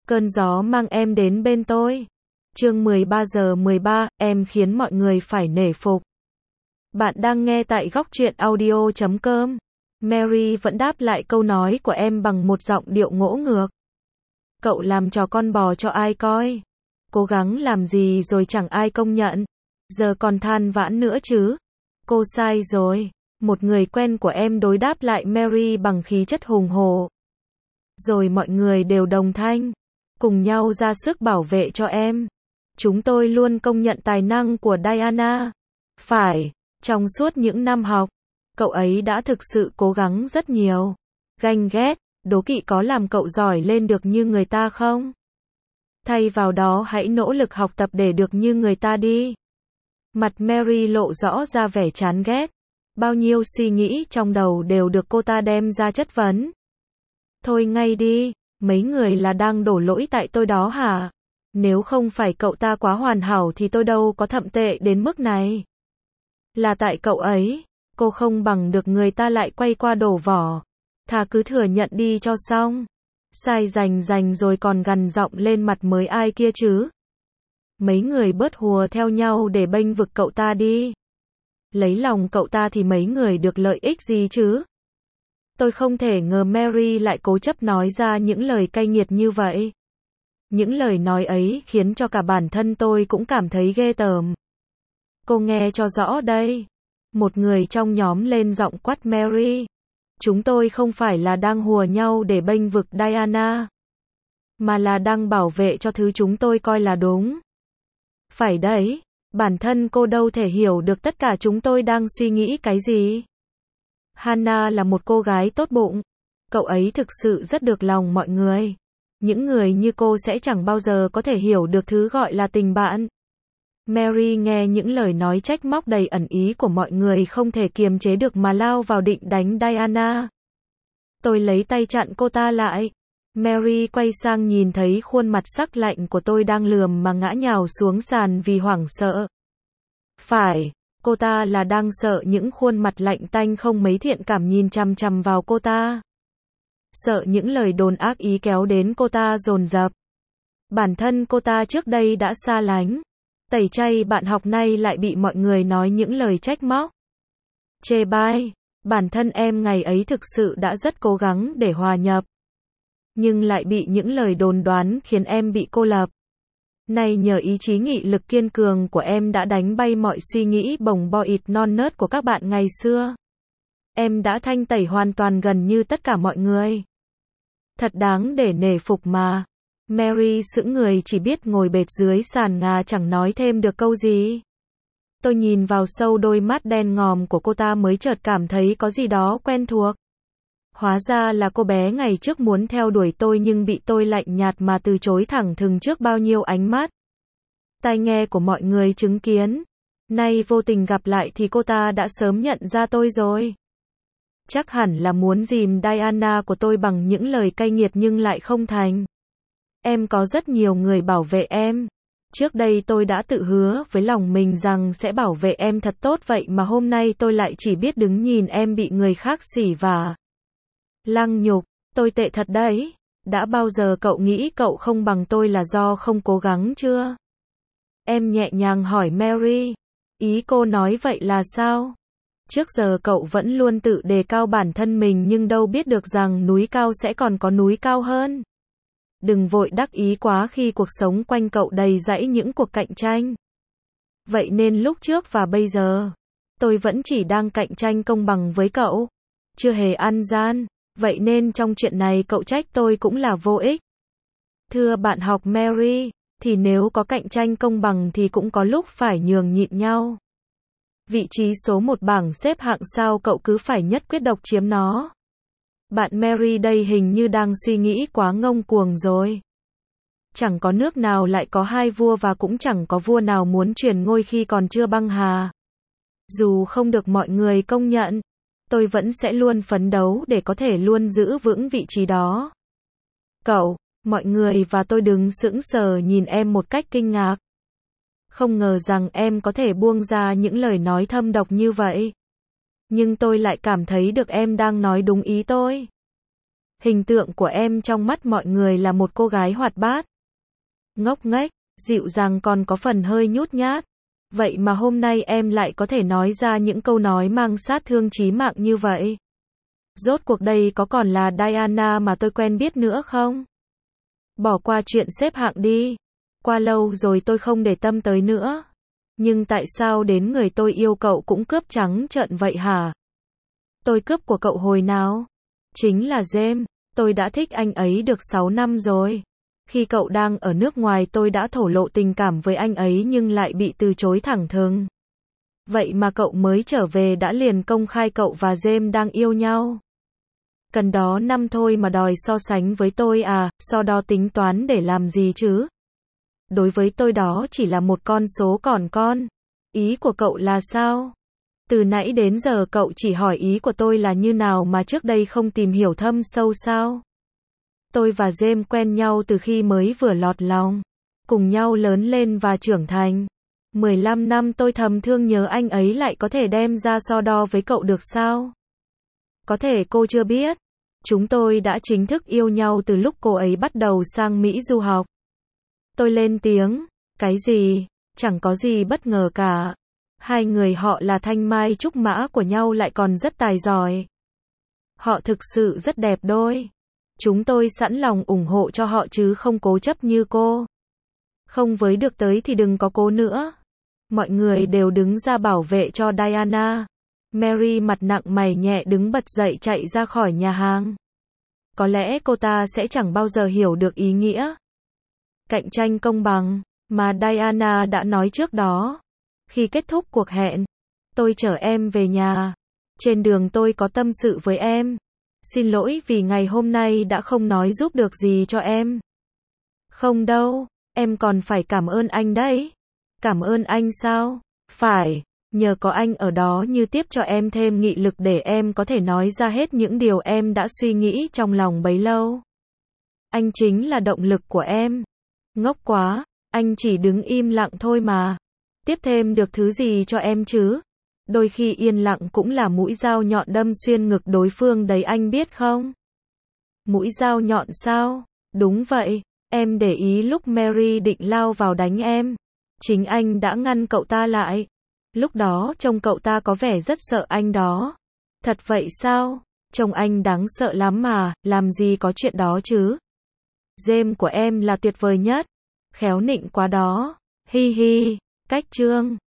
Cơn gió mang em đến bên tôi. Chương 13:13, em khiến mọi người phải nể phục. Bạn đang nghe tại góc truyện audio.com. Mary vẫn đáp lại câu nói của em bằng một giọng điệu ngỗ ngược. Cậu làm trò con bò cho ai coi? Cố gắng làm gì rồi chẳng ai công nhận. Giờ còn than vãn nữa chứ? Cô sai rồi. Một người quen của em đối đáp lại Mary bằng khí chất hùng hổ. Rồi mọi người đều đồng thanh, cùng nhau ra sức bảo vệ cho em. Chúng tôi luôn công nhận tài năng của Diana. Phải, trong suốt những năm học, cậu ấy đã thực sự cố gắng rất nhiều. Ganh ghét, đố kỵ có làm cậu giỏi lên được như người ta không? Thay vào đó hãy nỗ lực học tập để được như người ta đi. Mặt Mary lộ rõ ra vẻ chán ghét. Bao nhiêu suy nghĩ trong đầu đều được cô ta đem ra chất vấn. Thôi ngay đi, mấy người là đang đổ lỗi tại tôi đó hả? Nếu không phải cậu ta quá hoàn hảo thì tôi đâu có thậm tệ đến mức này. Là tại cậu ấy, cô không bằng được người ta lại quay qua đổ vỏ. Thà cứ thừa nhận đi cho xong. Sai rành rồi còn gằn giọng lên mặt mới ai kia chứ. Mấy người bớt hùa theo nhau để bênh vực cậu ta đi. Lấy lòng cậu ta thì mấy người được lợi ích gì chứ? Tôi không thể ngờ Mary lại cố chấp nói ra những lời cay nghiệt như vậy. Những lời nói ấy khiến cho cả bản thân tôi cũng cảm thấy ghê tởm. Cô nghe cho rõ đây. Một người trong nhóm lên giọng quát Mary. Chúng tôi không phải là đang hùa nhau để bênh vực Diana, mà là đang bảo vệ cho thứ chúng tôi coi là đúng. Phải đấy, bản thân cô đâu thể hiểu được tất cả chúng tôi đang suy nghĩ cái gì. Hannah là một cô gái tốt bụng. Cậu ấy thực sự rất được lòng mọi người. Những người như cô sẽ chẳng bao giờ có thể hiểu được thứ gọi là tình bạn. Mary nghe những lời nói trách móc đầy ẩn ý của mọi người không thể kiềm chế được mà lao vào định đánh Diana. Tôi lấy tay chặn cô ta lại. Mary quay sang nhìn thấy khuôn mặt sắc lạnh của tôi đang lườm mà ngã nhào xuống sàn vì hoảng sợ. Phải, cô ta là đang sợ những khuôn mặt lạnh tanh không mấy thiện cảm nhìn chằm chằm vào cô ta. Sợ những lời đồn ác ý kéo đến cô ta dồn dập. Bản thân cô ta trước đây đã xa lánh, tẩy chay bạn học nay lại bị mọi người nói những lời trách móc, chê bai. Bản thân em ngày ấy thực sự đã rất cố gắng để hòa nhập, nhưng lại bị những lời đồn đoán khiến em bị cô lập. Nay nhờ ý chí nghị lực kiên cường của em đã đánh bay mọi suy nghĩ bồng bột non nớt của các bạn ngày xưa. Em đã thanh tẩy hoàn toàn gần như tất cả mọi người. Thật đáng để nể phục mà. Mary sững người chỉ biết ngồi bệt dưới sàn nhà chẳng nói thêm được câu gì. Tôi nhìn vào sâu đôi mắt đen ngòm của cô ta mới chợt cảm thấy có gì đó quen thuộc. Hóa ra là cô bé ngày trước muốn theo đuổi tôi nhưng bị tôi lạnh nhạt mà từ chối thẳng thừng trước bao nhiêu ánh mắt, tai nghe của mọi người chứng kiến. Nay vô tình gặp lại thì cô ta đã sớm nhận ra tôi rồi. Chắc hẳn là muốn dìm Diana của tôi bằng những lời cay nghiệt nhưng lại không thành. Em có rất nhiều người bảo vệ em. Trước đây tôi đã tự hứa với lòng mình rằng sẽ bảo vệ em thật tốt, vậy mà hôm nay tôi lại chỉ biết đứng nhìn em bị người khác xỉ vả, lăng nhục. Tôi tệ thật đấy. Đã bao giờ cậu nghĩ cậu không bằng tôi là do không cố gắng chưa? Em nhẹ nhàng hỏi Mary. Ý cô nói vậy là sao? Trước giờ cậu vẫn luôn tự đề cao bản thân mình nhưng đâu biết được rằng núi cao sẽ còn có núi cao hơn. Đừng vội đắc ý quá khi cuộc sống quanh cậu đầy rẫy những cuộc cạnh tranh. Vậy nên lúc trước và bây giờ, tôi vẫn chỉ đang cạnh tranh công bằng với cậu. Chưa hề ăn gian. Vậy nên trong chuyện này cậu trách tôi cũng là vô ích. Thưa bạn học Mary, thì nếu có cạnh tranh công bằng thì cũng có lúc phải nhường nhịn nhau. Vị trí số 1 bảng xếp hạng sao cậu cứ phải nhất quyết độc chiếm nó? Bạn Mary đây hình như đang suy nghĩ quá ngông cuồng rồi. Chẳng có nước nào lại có hai vua và cũng chẳng có vua nào muốn truyền ngôi khi còn chưa băng hà. Dù không được mọi người công nhận, tôi vẫn sẽ luôn phấn đấu để có thể luôn giữ vững vị trí đó. Cậu, mọi người và tôi đứng sững sờ nhìn em một cách kinh ngạc. Không ngờ rằng em có thể buông ra những lời nói thâm độc như vậy. Nhưng tôi lại cảm thấy được em đang nói đúng ý tôi. Hình tượng của em trong mắt mọi người là một cô gái hoạt bát, ngốc nghếch, dịu dàng còn có phần hơi nhút nhát. Vậy mà hôm nay em lại có thể nói ra những câu nói mang sát thương chí mạng như vậy. Rốt cuộc đây có còn là Diana mà tôi quen biết nữa không? Bỏ qua chuyện xếp hạng đi. Qua lâu rồi tôi không để tâm tới nữa. Nhưng tại sao đến người tôi yêu cậu cũng cướp trắng trợn vậy hả? Tôi cướp của cậu hồi nào? Chính là James. Tôi đã thích anh ấy được 6 năm rồi. Khi cậu đang ở nước ngoài tôi đã thổ lộ tình cảm với anh ấy nhưng lại bị từ chối thẳng thừng. Vậy mà cậu mới trở về đã liền công khai cậu và James đang yêu nhau. Cần đó năm thôi mà đòi so sánh với tôi à, so đo tính toán để làm gì chứ? Đối với tôi đó chỉ là một con số còn con. Ý của cậu là sao? Từ nãy đến giờ cậu chỉ hỏi ý của tôi là như nào mà trước đây không tìm hiểu thâm sâu sao? Tôi và James quen nhau từ khi mới vừa lọt lòng. Cùng nhau lớn lên và trưởng thành. 15 năm tôi thầm thương nhớ anh ấy lại có thể đem ra so đo với cậu được sao? Có thể cô chưa biết. Chúng tôi đã chính thức yêu nhau từ lúc cô ấy bắt đầu sang Mỹ du học. Tôi lên tiếng. Cái gì? Chẳng có gì bất ngờ cả. Hai người họ là thanh mai trúc mã của nhau lại còn rất tài giỏi. Họ thực sự rất đẹp đôi. Chúng tôi sẵn lòng ủng hộ cho họ chứ không cố chấp như cô. Không với được tới thì đừng có cố nữa. Mọi người đều đứng ra bảo vệ cho Diana. Mary mặt nặng mày nhẹ đứng bật dậy chạy ra khỏi nhà hàng. Có lẽ cô ta sẽ chẳng bao giờ hiểu được ý nghĩa cạnh tranh công bằng mà Diana đã nói trước đó. Khi kết thúc cuộc hẹn, tôi chở em về nhà. Trên đường tôi có tâm sự với em. Xin lỗi vì ngày hôm nay đã không nói giúp được gì cho em. Không đâu, em còn phải cảm ơn anh đấy. Cảm ơn anh sao? Phải, nhờ có anh ở đó như tiếp cho em thêm nghị lực để em có thể nói ra hết những điều em đã suy nghĩ trong lòng bấy lâu. Anh chính là động lực của em. Ngốc quá, anh chỉ đứng im lặng thôi mà. Tiếp thêm được thứ gì cho em chứ? Đôi khi yên lặng cũng là mũi dao nhọn đâm xuyên ngực đối phương đấy anh biết không? Mũi dao nhọn sao? Đúng vậy, em để ý lúc Mary định lao vào đánh em. Chính anh đã ngăn cậu ta lại. Lúc đó trông cậu ta có vẻ rất sợ anh đó. Thật vậy sao? Trông anh đáng sợ lắm mà, làm gì có chuyện đó chứ? James của em là tuyệt vời nhất. Khéo nịnh quá đó. Hi hi, cách chương.